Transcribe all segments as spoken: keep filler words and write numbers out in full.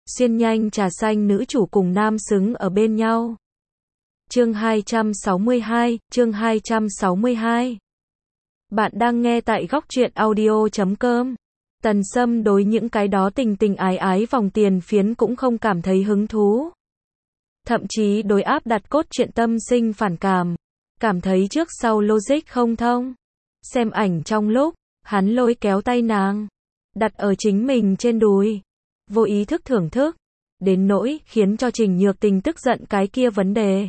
Xuyên nhanh trà xanh nữ chủ cùng nam xứng ở bên nhau. Chương hai trăm sáu mươi hai, chương hai trăm sáu mươi hai. Bạn đang nghe tại góc truyện audio chấm com. Tần Sâm đối những cái đó tình tình ái ái vòng tiền phiến cũng không cảm thấy hứng thú. Thậm chí đối áp đặt cốt truyện tâm sinh phản cảm, cảm thấy trước sau logic không thông. Xem ảnh trong lúc, hắn lôi kéo tay nàng, đặt ở chính mình trên đùi, vô ý thức thưởng thức, đến nỗi khiến cho Trình Nhược Tình tức giận cái kia vấn đề.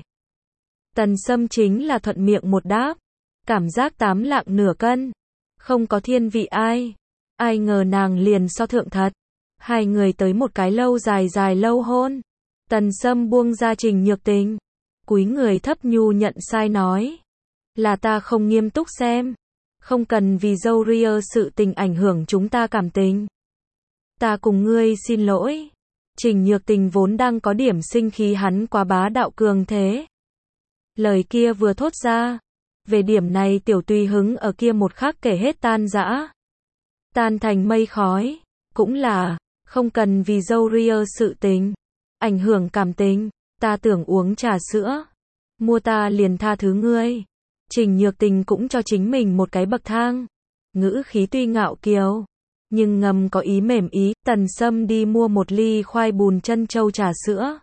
Tần Sâm chính là thuận miệng một đáp, cảm giác tám lạng nửa cân, không có thiên vị ai. Ai ngờ nàng liền so thượng thật. Hai người tới một cái lâu dài dài lâu hôn. Tần Sâm buông ra Trình Nhược Tình, cúi người thấp nhu nhận sai nói, là ta không nghiêm túc xem, không cần vì dâu ria sự tình ảnh hưởng chúng ta cảm tình. Ta cùng ngươi xin lỗi. Trình Nhược Tình vốn đang có điểm sinh khí hắn quá bá đạo cường thế. Lời kia vừa thốt ra, về điểm này tiểu tùy hứng ở kia một khắc kể hết tan rã, tan thành mây khói. Cũng là, không cần vì dâu ria sự tình ảnh hưởng cảm tình, ta tưởng uống trà sữa, mua ta liền tha thứ ngươi. Trình Nhược Tình cũng cho chính mình một cái bậc thang, ngữ khí tuy ngạo kiều, nhưng ngầm có ý mềm ý. Tần Sâm đi mua một ly khoai bùn chân châu trà sữa,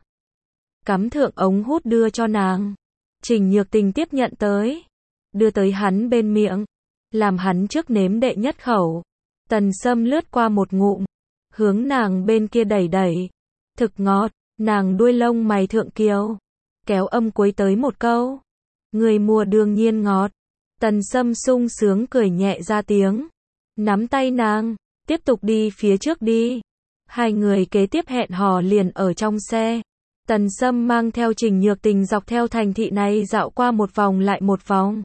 cắm thượng ống hút đưa cho nàng. Trình Nhược Tình tiếp nhận tới, đưa tới hắn bên miệng, làm hắn trước nếm đệ nhất khẩu. Tần Sâm lướt qua một ngụm, hướng nàng bên kia đẩy đẩy, thực ngọt. Nàng đuôi lông mày thượng kiều, kéo âm cuối tới một câu, người mua đương nhiên ngọt. Tần Sâm sung sướng cười nhẹ ra tiếng, nắm tay nàng, tiếp tục đi phía trước đi. Hai người kế tiếp hẹn hò liền ở trong xe. Tần Sâm mang theo Trình Nhược Tình dọc theo thành thị này dạo qua một vòng lại một vòng.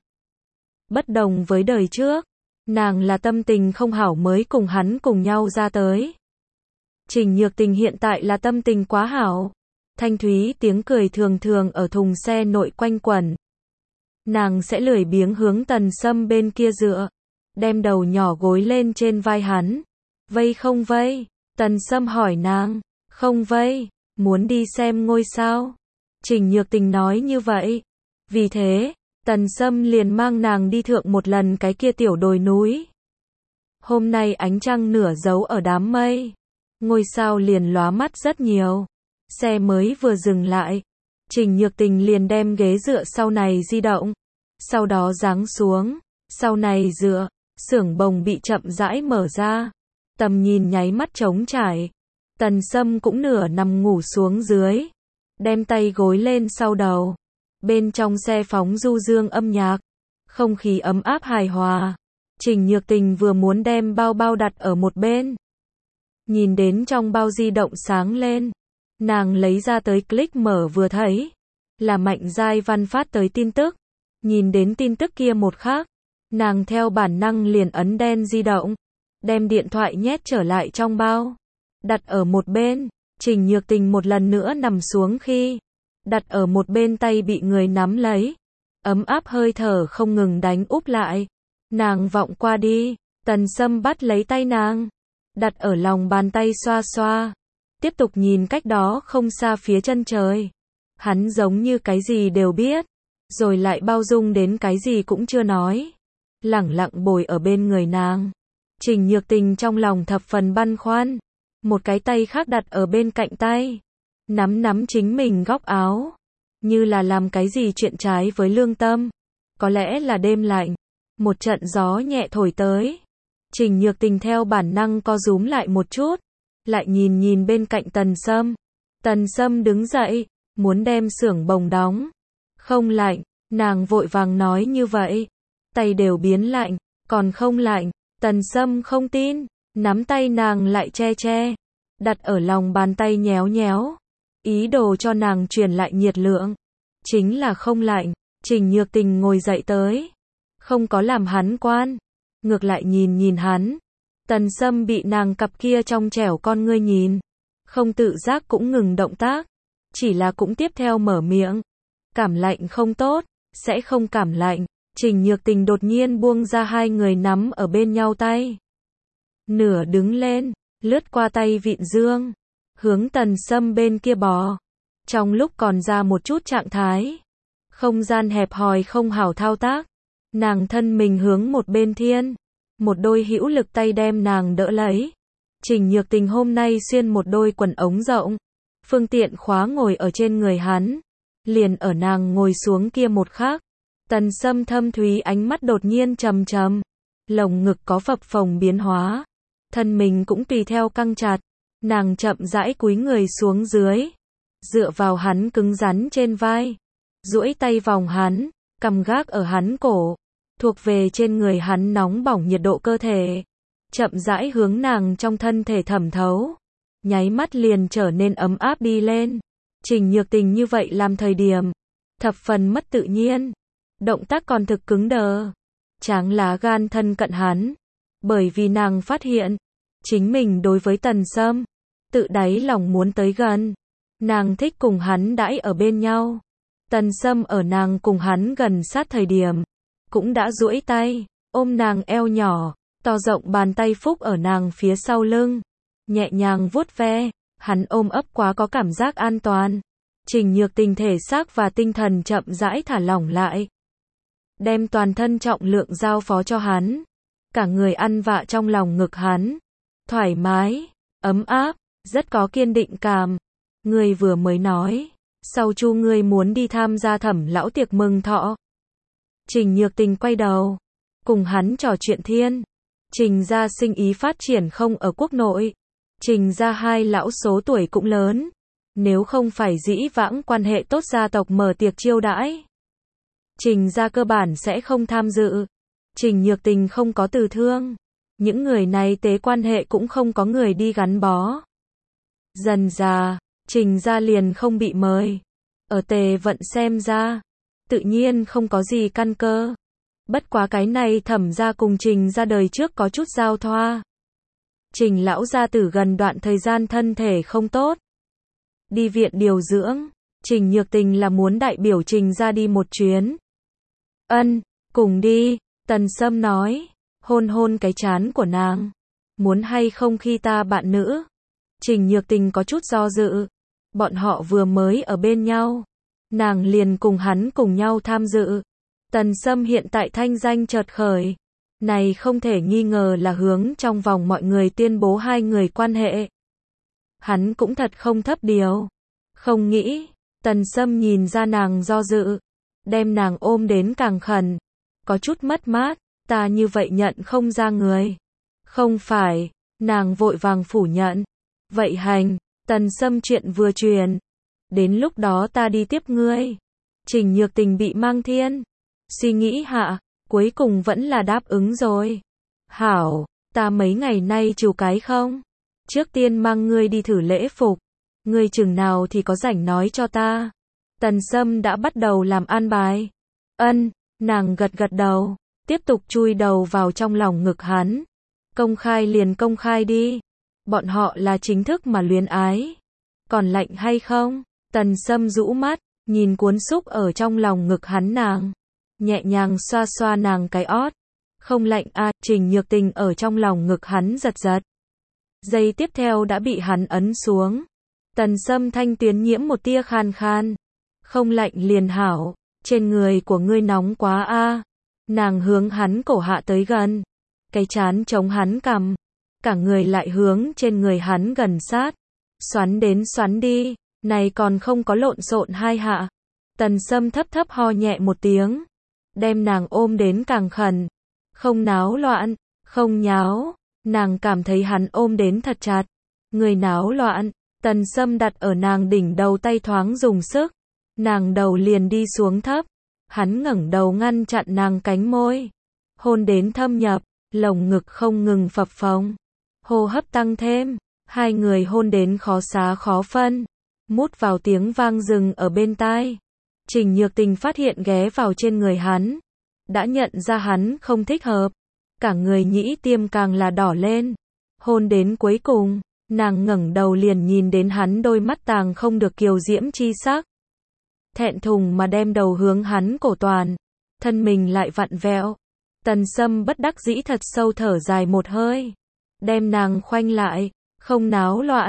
Bất đồng với đời trước, nàng là tâm tình không hảo mới cùng hắn cùng nhau ra tới. Trình Nhược Tình hiện tại là tâm tình quá hảo. Thanh thúy tiếng cười thường thường ở thùng xe nội quanh quẩn. Nàng sẽ lười biếng hướng Tần Sâm bên kia dựa, đem đầu nhỏ gối lên trên vai hắn. Vây không vây? Tần Sâm hỏi nàng. Không vây, muốn đi xem ngôi sao. Trình Nhược Tình nói như vậy. Vì thế, Tần Sâm liền mang nàng đi thượng một lần cái kia tiểu đồi núi. Hôm nay ánh trăng nửa giấu ở đám mây, ngôi sao liền lóa mắt rất nhiều. Xe mới vừa dừng lại, Trình Nhược Tình liền đem ghế dựa sau này di động, sau đó giáng xuống, sau này dựa, xưởng bồng bị chậm rãi mở ra, tầm nhìn nháy mắt trống trải. Tần Sâm cũng nửa nằm ngủ xuống dưới, đem tay gối lên sau đầu. Bên trong xe phóng du dương âm nhạc, không khí ấm áp hài hòa. Trình Nhược Tình vừa muốn đem bao bao đặt ở một bên, nhìn đến trong bao di động sáng lên, nàng lấy ra tới click mở vừa thấy, là Mạnh Giai Văn phát tới tin tức. Nhìn đến tin tức kia một khắc, nàng theo bản năng liền ấn đen di động, đem điện thoại nhét trở lại trong bao, đặt ở một bên. Trình Nhược Tình một lần nữa nằm xuống khi, đặt ở một bên tay bị người nắm lấy, ấm áp hơi thở không ngừng đánh úp lại. Nàng vọng qua đi, Tần Sâm bắt lấy tay nàng, đặt ở lòng bàn tay xoa xoa, tiếp tục nhìn cách đó không xa phía chân trời. Hắn giống như cái gì đều biết, rồi lại bao dung đến cái gì cũng chưa nói, lẳng lặng bồi ở bên người nàng. Trình Nhược Tình trong lòng thập phần băn khoăn, một cái tay khác đặt ở bên cạnh tay, nắm nắm chính mình góc áo, như là làm cái gì chuyện trái với lương tâm. Có lẽ là đêm lạnh, một trận gió nhẹ thổi tới. Trình Nhược Tình theo bản năng co rúm lại một chút, lại nhìn nhìn bên cạnh Tần Sâm. Tần Sâm đứng dậy, muốn đem xưởng bồng đóng. Không lạnh, nàng vội vàng nói như vậy. Tay đều biến lạnh, còn không lạnh. Tần Sâm không tin, nắm tay nàng lại che che, đặt ở lòng bàn tay nhéo nhéo, ý đồ cho nàng truyền lại nhiệt lượng. Chính là không lạnh. Trình Nhược Tình ngồi dậy tới, không có làm hắn quan, ngược lại nhìn nhìn hắn. Tần Sâm bị nàng cặp kia trong trẻo con ngươi nhìn, không tự giác cũng ngừng động tác, chỉ là cũng tiếp theo mở miệng. Cảm lạnh không tốt, sẽ không cảm lạnh. Trình Nhược Tình đột nhiên buông ra hai người nắm ở bên nhau tay, nửa đứng lên, lướt qua tay vịn dương, hướng Tần Sâm bên kia bò. Trong lúc còn ra một chút trạng thái, không gian hẹp hòi không hảo thao tác, nàng thân mình hướng một bên thiên, một đôi hữu lực tay đem nàng đỡ lấy. Trình Nhược Tình hôm nay xuyên một đôi quần ống rộng, phương tiện khóa ngồi ở trên người hắn, liền ở nàng ngồi xuống kia một khắc, Tần Sâm thâm thúy ánh mắt đột nhiên trầm trầm, lồng ngực có phập phồng biến hóa, thân mình cũng tùy theo căng chặt, nàng chậm rãi cúi người xuống dưới, dựa vào hắn cứng rắn trên vai, duỗi tay vòng hắn, cầm gác ở hắn cổ, thuộc về trên người hắn nóng bỏng nhiệt độ cơ thể, chậm rãi hướng nàng trong thân thể thẩm thấu, nháy mắt liền trở nên ấm áp đi lên. Trình Nhược Tình như vậy làm thời điểm, thập phần mất tự nhiên, động tác còn thực cứng đờ, tráng lá gan thân cận hắn, bởi vì nàng phát hiện, chính mình đối với Tần Sâm, tự đáy lòng muốn tới gần, nàng thích cùng hắn đãi ở bên nhau. Tần Sâm ở nàng cùng hắn gần sát thời điểm, cũng đã duỗi tay, ôm nàng eo nhỏ, to rộng bàn tay phúc ở nàng phía sau lưng, nhẹ nhàng vuốt ve, hắn ôm ấp quá có cảm giác an toàn. Trình Nhược Tình thể xác và tinh thần chậm rãi thả lỏng lại, đem toàn thân trọng lượng giao phó cho hắn, cả người ăn vạ trong lòng ngực hắn, thoải mái, ấm áp, rất có kiên định cảm. Ngươi vừa mới nói, sau Chu ngươi muốn đi tham gia Thẩm lão tiệc mừng thọ. Trình Nhược Tình quay đầu, cùng hắn trò chuyện thiên. Trình gia sinh ý phát triển không ở quốc nội, Trình gia hai lão số tuổi cũng lớn, nếu không phải dĩ vãng quan hệ tốt gia tộc mở tiệc chiêu đãi, Trình gia cơ bản sẽ không tham dự. Trình Nhược Tình không có từ thương, những người này tế quan hệ cũng không có người đi gắn bó. Dần dà, Trình gia liền không bị mời. Ở Tề Vận xem ra, tự nhiên không có gì căn cơ. Bất quá cái này Thẩm gia cùng Trình gia đời trước có chút giao thoa. Trình lão gia tử gần đoạn thời gian thân thể không tốt, đi viện điều dưỡng, Trình Nhược Tình là muốn đại biểu Trình gia đi một chuyến. Ân, cùng đi, Tần Sâm nói, hôn hôn cái trán của nàng. Muốn hay không khi ta bạn nữ? Trình Nhược Tình có chút do dự. Bọn họ vừa mới ở bên nhau, nàng liền cùng hắn cùng nhau tham dự. Tần Sâm hiện tại thanh danh chợt khởi, này không thể nghi ngờ là hướng trong vòng mọi người tuyên bố hai người quan hệ. Hắn cũng thật không thấp điều. Không nghĩ, Tần Sâm nhìn ra nàng do dự, đem nàng ôm đến càng khẩn, có chút mất mát, ta như vậy nhận không ra người. Không phải, nàng vội vàng phủ nhận. Vậy hành, Tần Sâm chuyện vừa truyền, đến lúc đó ta đi tiếp ngươi. Trình Nhược Tình bị mang thiên, suy nghĩ hạ, cuối cùng vẫn là đáp ứng rồi. Hảo, ta mấy ngày nay chiều cái không? Trước tiên mang ngươi đi thử lễ phục, ngươi chừng nào thì có rảnh nói cho ta. Tần Sâm đã bắt đầu làm an bài. Ân, nàng gật gật đầu, tiếp tục chui đầu vào trong lòng ngực hắn. Công khai liền công khai đi. Bọn họ là chính thức mà luyến ái. Còn lạnh hay không? Tần Sâm rũ mắt, nhìn cuốn xúc ở trong lòng ngực hắn nàng, nhẹ nhàng xoa xoa nàng cái ót. Không lạnh à, Trình Nhược Tình ở trong lòng ngực hắn giật giật. Giây tiếp theo đã bị hắn ấn xuống. Tần Sâm thanh tuyến nhiễm một tia khan khan. Không lạnh liền hảo, trên người của ngươi nóng quá a. Nàng hướng hắn cổ hạ tới gần, cái chán chống hắn cằm, cả người lại hướng trên người hắn gần sát, xoắn đến xoắn đi, này còn không có lộn xộn hai hạ. Tần Sâm thấp thấp ho nhẹ một tiếng, đem nàng ôm đến càng khẩn, không náo loạn, không nháo, nàng cảm thấy hắn ôm đến thật chặt. Người náo loạn, Tần Sâm đặt ở nàng đỉnh đầu tay thoáng dùng sức, nàng đầu liền đi xuống thấp, hắn ngẩng đầu ngăn chặn nàng cánh môi, hôn đến thâm nhập, lồng ngực không ngừng phập phồng, hô hấp tăng thêm, hai người hôn đến khó xá khó phân, mút vào tiếng vang rừng ở bên tai. Trình Nhược Tình phát hiện ghé vào trên người hắn, đã nhận ra hắn không thích hợp, cả người nhĩ tiêm càng là đỏ lên. Hôn đến cuối cùng, nàng ngẩng đầu liền nhìn đến hắn đôi mắt tàng không được kiều diễm chi sắc. Thẹn thùng mà đem đầu hướng hắn cổ toàn, thân mình lại vặn vẹo. Tần Sâm bất đắc dĩ thật sâu thở dài một hơi, đem nàng khoanh lại, không náo loạn,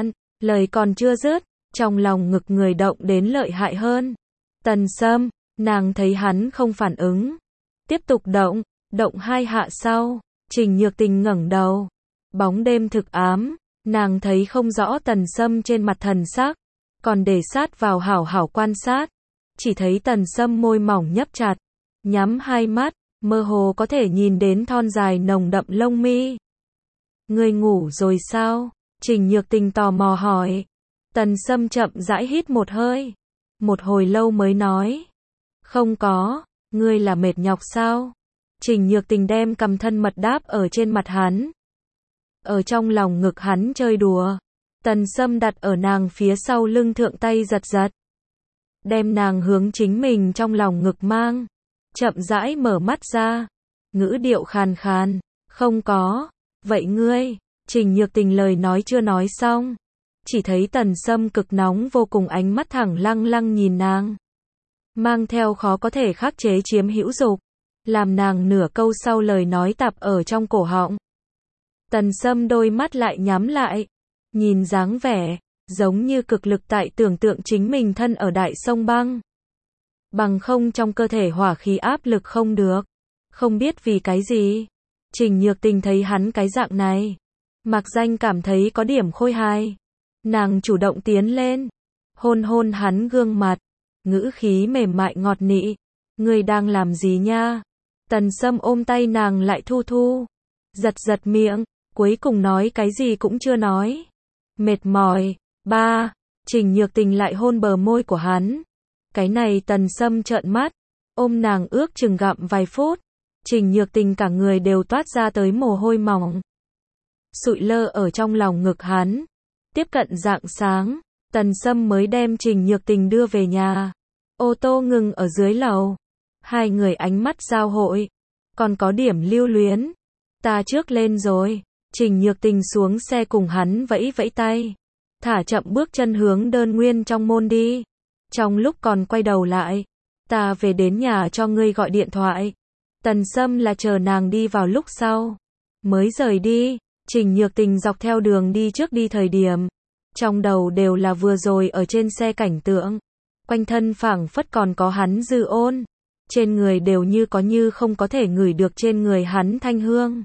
Lời còn chưa dứt, trong lòng ngực người động đến lợi hại hơn. Tần Sâm, nàng thấy hắn không phản ứng. Tiếp tục động, động hai hạ sau, Trình Nhược Tình ngẩng đầu. Bóng đêm thực ám, nàng thấy không rõ Tần Sâm trên mặt thần sắc, còn để sát vào hảo hảo quan sát. Chỉ thấy Tần Sâm môi mỏng nhấp chặt, nhắm hai mắt, mơ hồ có thể nhìn đến thon dài nồng đậm lông mi. Ngươi ngủ rồi sao? Trình Nhược Tình tò mò hỏi. Tần Sâm chậm rãi hít một hơi. Một hồi lâu mới nói. Không có, ngươi là mệt nhọc sao? Trình Nhược Tình đem cầm thân mật đáp ở trên mặt hắn. Ở trong lòng ngực hắn chơi đùa. Tần Sâm đặt ở nàng phía sau lưng thượng tay giật giật. Đem nàng hướng chính mình trong lòng ngực mang. Chậm rãi mở mắt ra. Ngữ điệu khàn khàn. Không có. Vậy ngươi? Trình Nhược Tình lời nói chưa nói xong. Chỉ thấy Tần Sâm cực nóng vô cùng ánh mắt thẳng lăng lăng nhìn nàng. Mang theo khó có thể khắc chế chiếm hữu dục. Làm nàng nửa câu sau lời nói tạp ở trong cổ họng. Tần Sâm đôi mắt lại nhắm lại. Nhìn dáng vẻ, giống như cực lực tại tưởng tượng chính mình thân ở đại sông băng. Bằng không trong cơ thể hỏa khí áp lực không được. Không biết vì cái gì. Trình Nhược Tình thấy hắn cái dạng này. Mạc Danh cảm thấy có điểm khôi hài. Nàng chủ động tiến lên. Hôn hôn hắn gương mặt. Ngữ khí mềm mại ngọt nị. Ngươi đang làm gì nha? Tần Sâm ôm tay nàng lại thu thu. Giật giật miệng. Cuối cùng nói cái gì cũng chưa nói. Mệt mỏi. Ba. Trình Nhược Tình lại hôn bờ môi của hắn. Cái này Tần Sâm trợn mắt. Ôm nàng ước chừng gặm vài phút. Trình Nhược Tình cả người đều toát ra tới mồ hôi mỏng. Sụi lơ ở trong lòng ngực hắn. Tiếp cận rạng sáng, Tần Sâm mới đem Trình Nhược Tình đưa về nhà. Ô tô ngừng ở dưới lầu. Hai người ánh mắt giao hội. Còn có điểm lưu luyến. Ta trước lên rồi. Trình Nhược Tình xuống xe cùng hắn vẫy vẫy tay. Thả chậm bước chân hướng đơn nguyên trong môn đi. Trong lúc còn quay đầu lại. Ta về đến nhà cho ngươi gọi điện thoại. Tần Sâm là chờ nàng đi vào lúc sau. Mới rời đi. Trình Nhược Tình dọc theo đường đi trước đi thời điểm. Trong đầu đều là vừa rồi ở trên xe cảnh tượng. Quanh thân phảng phất còn có hắn dư ôn. Trên người đều như có như không có thể ngửi được trên người hắn thanh hương.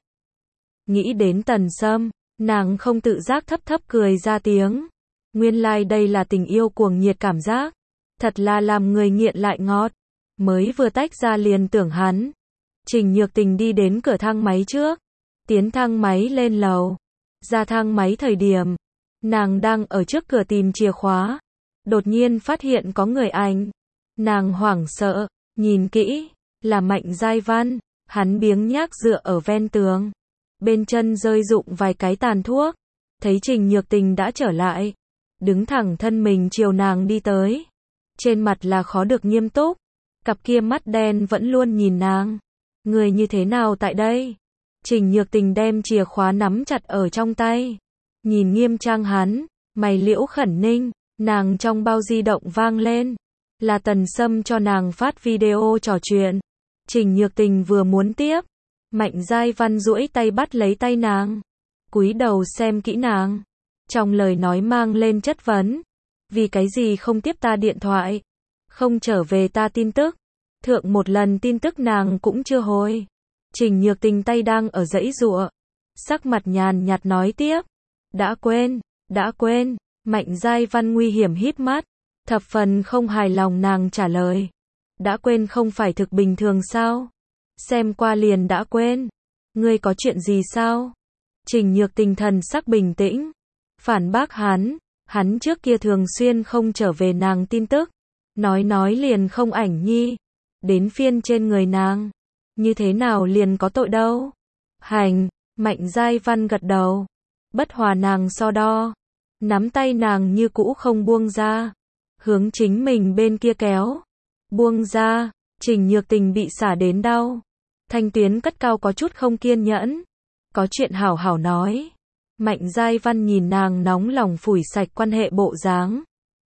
Nghĩ đến Tần Sâm, nàng không tự giác thấp thấp cười ra tiếng. Nguyên lai like đây là tình yêu cuồng nhiệt cảm giác. Thật là làm người nghiện lại ngọt. Mới vừa tách ra liền tưởng hắn. Trình Nhược Tình đi đến cửa thang máy trước. Tiến thang máy lên lầu. Ra thang máy thời điểm. Nàng đang ở trước cửa tìm chìa khóa. Đột nhiên phát hiện có người ảnh. Nàng hoảng sợ. Nhìn kỹ. Là Mạnh Giai Văn. Hắn biếng nhác dựa ở ven tường. Bên chân rơi rụng vài cái tàn thuốc. Thấy Trình Nhược Tình đã trở lại. Đứng thẳng thân mình chiều nàng đi tới. Trên mặt là khó được nghiêm túc. Cặp kia mắt đen vẫn luôn nhìn nàng. Người như thế nào tại đây? Trình Nhược Tình đem chìa khóa nắm chặt ở trong tay. Nhìn nghiêm trang hắn. Mày liễu khẩn ninh. Nàng trong bao di động vang lên. Là Tần Sâm cho nàng phát video trò chuyện. Trình Nhược Tình vừa muốn tiếp. Mạnh Giai Văn duỗi tay bắt lấy tay nàng. Cúi đầu xem kỹ nàng. Trong lời nói mang lên chất vấn. Vì cái gì không tiếp ta điện thoại? Không trở về ta tin tức? Thượng một lần tin tức nàng cũng chưa hồi. Trình Nhược Tình tay đang ở dãy giụa. Sắc mặt nhàn nhạt nói tiếp. Đã quên, đã quên. Mạnh Giai Văn nguy hiểm híp mắt. Thập phần không hài lòng nàng trả lời. Đã quên không phải thực bình thường sao? Xem qua liền đã quên. Ngươi có chuyện gì sao? Trình Nhược Tình thần sắc bình tĩnh. Phản bác hắn. Hắn trước kia thường xuyên không trở về nàng tin tức. Nói nói liền không ảnh nhi. Đến phiên trên người nàng. Như thế nào liền có tội đâu. Hành. Mạnh Giai Văn gật đầu. Bất hòa nàng so đo. Nắm tay nàng như cũ không buông ra. Hướng chính mình bên kia kéo. Buông ra. Trình Nhược Tình bị xả đến đau. Thanh tuyến cất cao có chút không kiên nhẫn. Có chuyện hảo hảo nói. Mạnh Giai Văn nhìn nàng nóng lòng phủi sạch quan hệ bộ dáng.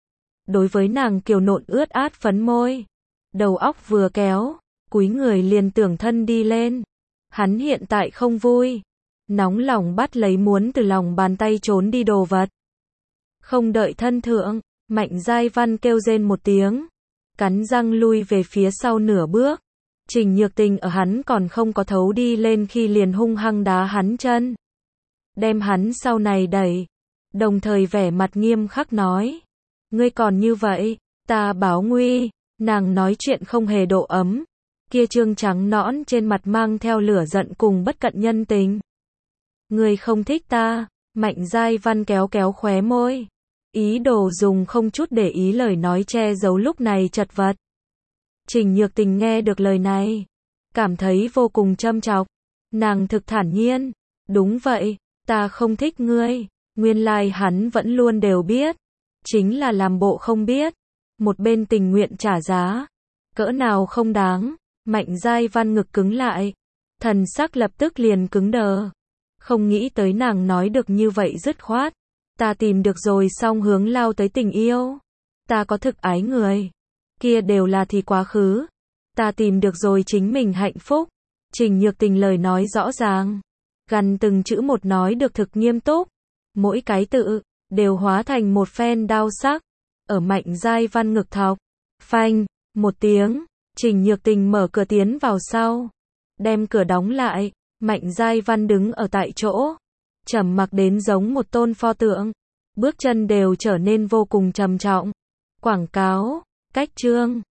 Đối với nàng kiều nộn ướt át phấn môi. Đầu óc vừa kéo. Cúi người liền tưởng thân đi lên. Hắn hiện tại không vui. Nóng lòng bắt lấy muốn từ lòng bàn tay trốn đi đồ vật. Không đợi thân thượng, Mạnh Giai Văn kêu rên một tiếng, cắn răng lui về phía sau nửa bước. Trình Nhược Tình ở hắn còn không có thấu đi lên khi liền hung hăng đá hắn chân, đem hắn sau này đẩy, đồng thời vẻ mặt nghiêm khắc nói, ngươi còn như vậy, ta báo nguy. Nàng nói chuyện không hề độ ấm, kia trương trắng nõn trên mặt mang theo lửa giận cùng bất cận nhân tình. Ngươi không thích ta? Mạnh Giai Văn kéo kéo khóe môi, ý đồ dùng không chút để ý lời nói che giấu lúc này chật vật. Trình Nhược Tình nghe được lời này, cảm thấy vô cùng châm chọc. Nàng thực thản nhiên, đúng vậy, ta không thích ngươi. Nguyên lai like hắn vẫn luôn đều biết, chính là làm bộ không biết, một bên tình nguyện trả giá, cỡ nào không đáng. Mạnh Giai Văn ngực cứng lại, thần sắc lập tức liền cứng đờ, không nghĩ tới nàng nói được như vậy dứt khoát. Ta tìm được rồi song hướng lao tới tình yêu, ta có thực ái người, kia đều là thì quá khứ, ta tìm được rồi chính mình hạnh phúc. Trình Nhược Tình lời nói rõ ràng, gần từng chữ một nói được thực nghiêm túc, mỗi cái tự đều hóa thành một phen đao sắc ở Mạnh Giai Văn ngực thọc. Phanh, một tiếng, Trình Nhược Tình mở cửa tiến vào sau, đem cửa đóng lại. Mạnh Giai Văn đứng ở tại chỗ, trầm mặc đến giống một tôn pho tượng, bước chân đều trở nên vô cùng trầm trọng. Quảng cáo, cách chương